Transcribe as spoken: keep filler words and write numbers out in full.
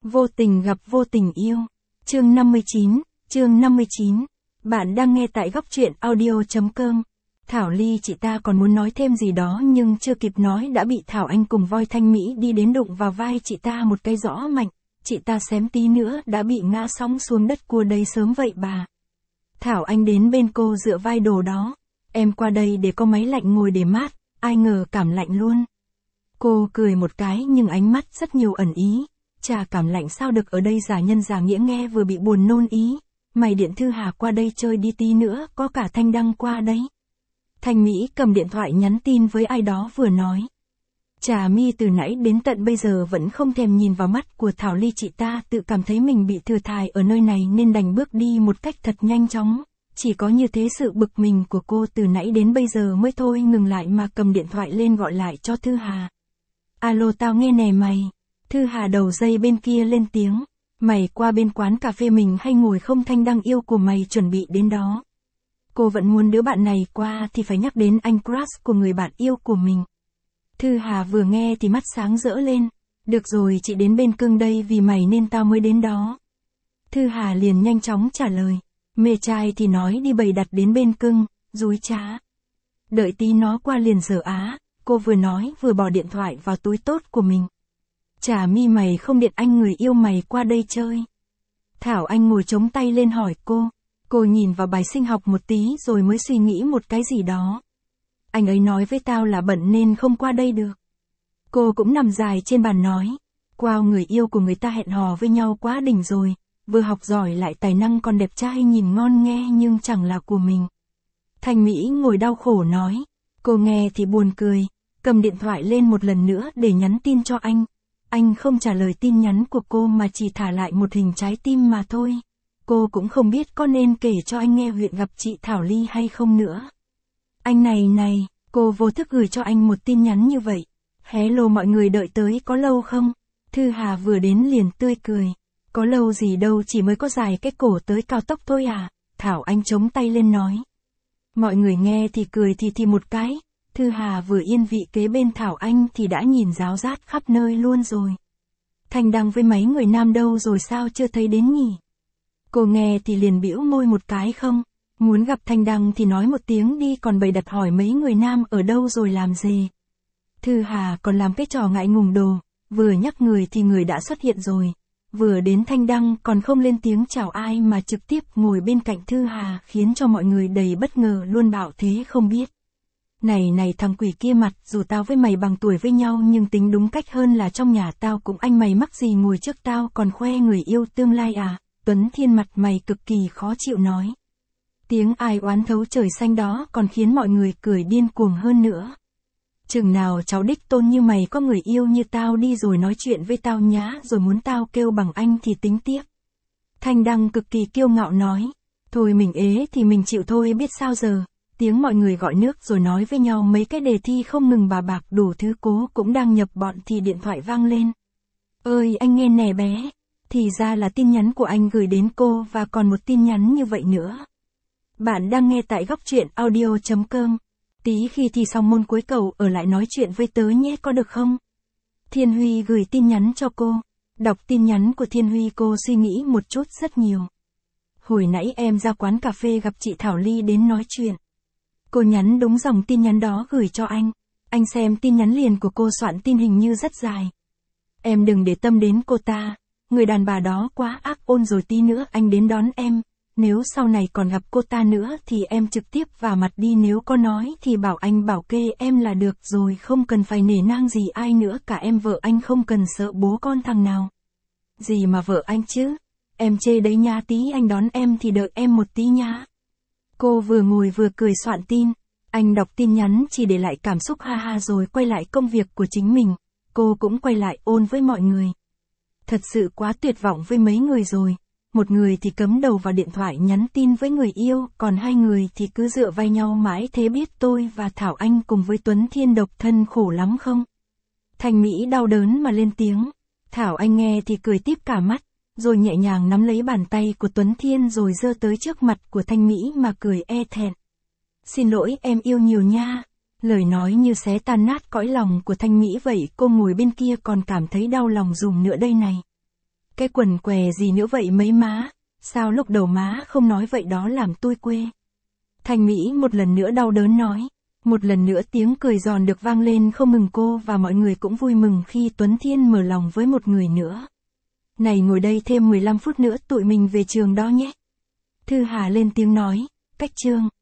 Vô tình gặp vô tình yêu. Chương năm mươi chín, chương năm mươi chín. Bạn đang nghe tại góc truyện audio.com. Thảo Ly chị ta còn muốn nói thêm gì đó nhưng chưa kịp nói đã bị Thảo Anh cùng voi Thanh Mỹ đi đến đụng vào vai chị ta một cái rõ mạnh. Chị ta xém tí nữa đã bị ngã sóng xuống đất cua đây sớm vậy bà. Thảo Anh đến bên cô dựa vai đồ đó. Em qua đây để có máy lạnh ngồi để mát, ai ngờ cảm lạnh luôn. Cô cười một cái nhưng ánh mắt rất nhiều ẩn ý. Chà, cảm lạnh sao được, ở đây giả nhân giả nghĩa nghe vừa bị buồn nôn ý. Mày điện Thư Hà qua đây chơi đi, tí nữa có cả Thanh Đăng qua đấy. Thanh Mỹ cầm điện thoại nhắn tin với ai đó vừa nói. Trà mi từ nãy đến tận bây giờ vẫn không thèm nhìn vào mắt của Thảo Ly, chị ta tự cảm thấy mình bị thừa thải ở nơi này nên đành bước đi một cách thật nhanh chóng. Chỉ có như thế sự bực mình của cô từ nãy đến bây giờ mới thôi ngừng lại mà cầm điện thoại lên gọi lại cho Thư Hà. Alo, tao nghe nè mày. Thư Hà đầu dây bên kia lên tiếng. Mày qua bên quán cà phê mình hay ngồi không? Thanh Đăng yêu của mày chuẩn bị đến đó. Cô vẫn muốn đứa bạn này qua thì phải nhắc đến anh crush của người bạn yêu của mình. Thư Hà vừa nghe thì mắt sáng rỡ lên. Được rồi, chị đến bên Cưng đây vì mày nên tao mới đến đó. Thư Hà liền nhanh chóng trả lời. Mê trai thì nói đi, bày đặt đến bên Cưng, dúi trá. Đợi tí nó qua liền giờ á. Cô vừa nói vừa bỏ điện thoại vào túi tốt của mình. Chả mi mày không điện anh người yêu mày qua đây chơi. Thảo Anh ngồi chống tay lên hỏi cô. Cô nhìn vào bài sinh học một tí rồi mới suy nghĩ một cái gì đó. Anh ấy nói với tao là bận nên không qua đây được. Cô cũng nằm dài trên bàn nói. Wow, người yêu của người ta hẹn hò với nhau quá đỉnh rồi. Vừa học giỏi lại tài năng còn đẹp trai nhìn ngon nghe nhưng chẳng là của mình. Thanh Mỹ ngồi đau khổ nói. Cô nghe thì buồn cười. Cầm điện thoại lên một lần nữa để nhắn tin cho anh. Anh không trả lời tin nhắn của cô mà chỉ thả lại một hình trái tim mà thôi. Cô cũng không biết có nên kể cho anh nghe chuyện gặp chị Thảo Ly hay không nữa. Anh này này, cô vô thức gửi cho anh một tin nhắn như vậy. Hello, mọi người đợi tới có lâu không? Thư Hà vừa đến liền tươi cười. Có lâu gì đâu, chỉ mới có dài cái cổ tới cao tốc thôi à. Thảo Anh chống tay lên nói. Mọi người nghe thì cười thì thì một cái. Thư Hà vừa yên vị kế bên Thảo Anh thì đã nhìn ráo rát khắp nơi luôn rồi. Thanh Đăng với mấy người nam đâu rồi, sao chưa thấy đến nhỉ? Cô nghe thì liền bĩu môi một cái. Không, muốn gặp Thanh Đăng thì nói một tiếng đi, còn bày đặt hỏi mấy người nam ở đâu rồi làm gì. Thư Hà còn làm cái trò ngại ngùng đồ, vừa nhắc người thì người đã xuất hiện rồi. Vừa đến Thanh Đăng còn không lên tiếng chào ai mà trực tiếp ngồi bên cạnh Thư Hà, khiến cho mọi người đầy bất ngờ luôn, bảo thế không biết. Này này thằng quỷ kia, mặt dù tao với mày bằng tuổi với nhau nhưng tính đúng cách hơn là trong nhà tao cũng anh mày mắc gì ngồi trước tao còn khoe người yêu tương lai à. Tuấn Thiên mặt mày cực kỳ khó chịu nói. Tiếng ai oán thấu trời xanh đó còn khiến mọi người cười điên cuồng hơn nữa. Chừng nào cháu đích tôn như mày có người yêu như tao đi rồi nói chuyện với tao nhá, rồi muốn tao kêu bằng anh thì tính tiếp. Thanh Đăng cực kỳ kiêu ngạo nói. Thôi mình ế thì mình chịu thôi, biết sao giờ. Tiếng mọi người gọi nước rồi nói với nhau mấy cái đề thi không ngừng, bà bạc đủ thứ. Cố cũng đang nhập bọn thì điện thoại vang lên. Ơi anh nghe nè bé. Thì ra là tin nhắn của anh gửi đến cô và còn một tin nhắn như vậy nữa. Bạn đang nghe tại góc truyện audio.com. Tí khi thi xong môn cuối cậu ở lại nói chuyện với tớ nhé, có được không? Thiên Huy gửi tin nhắn cho cô. Đọc tin nhắn của Thiên Huy cô suy nghĩ một chút rất nhiều. Hồi nãy em ra quán cà phê gặp chị Thảo Ly đến nói chuyện. Cô nhắn đúng dòng tin nhắn đó gửi cho anh. Anh xem tin nhắn liền của cô, soạn tin hình như rất dài. Em đừng để tâm đến cô ta. Người đàn bà đó quá ác ôn rồi, tí nữa anh đến đón em. Nếu sau này còn gặp cô ta nữa thì em trực tiếp vào mặt đi, nếu có nói thì bảo anh bảo kê em là được rồi, không cần phải nể nang gì ai nữa cả. Em vợ anh không cần sợ bố con thằng nào. Gì mà vợ anh chứ? Em chê đấy nha, tí anh đón em thì đợi em một tí nha. Cô vừa ngồi vừa cười soạn tin. Anh đọc tin nhắn chỉ để lại cảm xúc ha ha rồi quay lại công việc của chính mình. Cô cũng quay lại ôn với mọi người. Thật sự quá tuyệt vọng với mấy người rồi. Một người thì cấm đầu vào điện thoại nhắn tin với người yêu, còn hai người thì cứ dựa vai nhau mãi thế, biết tôi và Thảo Anh cùng với Tuấn Thiên độc thân khổ lắm không? Thanh Mỹ đau đớn mà lên tiếng. Thảo Anh nghe thì cười típ cả mắt, rồi nhẹ nhàng nắm lấy bàn tay của Tuấn Thiên rồi giơ tới trước mặt của Thanh Mỹ mà cười e thẹn. Xin lỗi em yêu nhiều nha. Lời nói như xé tan nát cõi lòng của Thanh Mỹ vậy, cô ngồi bên kia còn cảm thấy đau lòng dùm nữa đây này. Cái quần què gì nữa vậy mấy má, sao lúc đầu má không nói vậy đó làm tôi quê. Thành Mỹ một lần nữa đau đớn nói. Một lần nữa tiếng cười giòn được vang lên không ngừng cô và mọi người cũng vui mừng khi Tuấn Thiên mở lòng với một người nữa. Này ngồi đây thêm mười lăm phút nữa tụi mình về trường đó nhé. Thư Hà lên tiếng nói, cách Trương.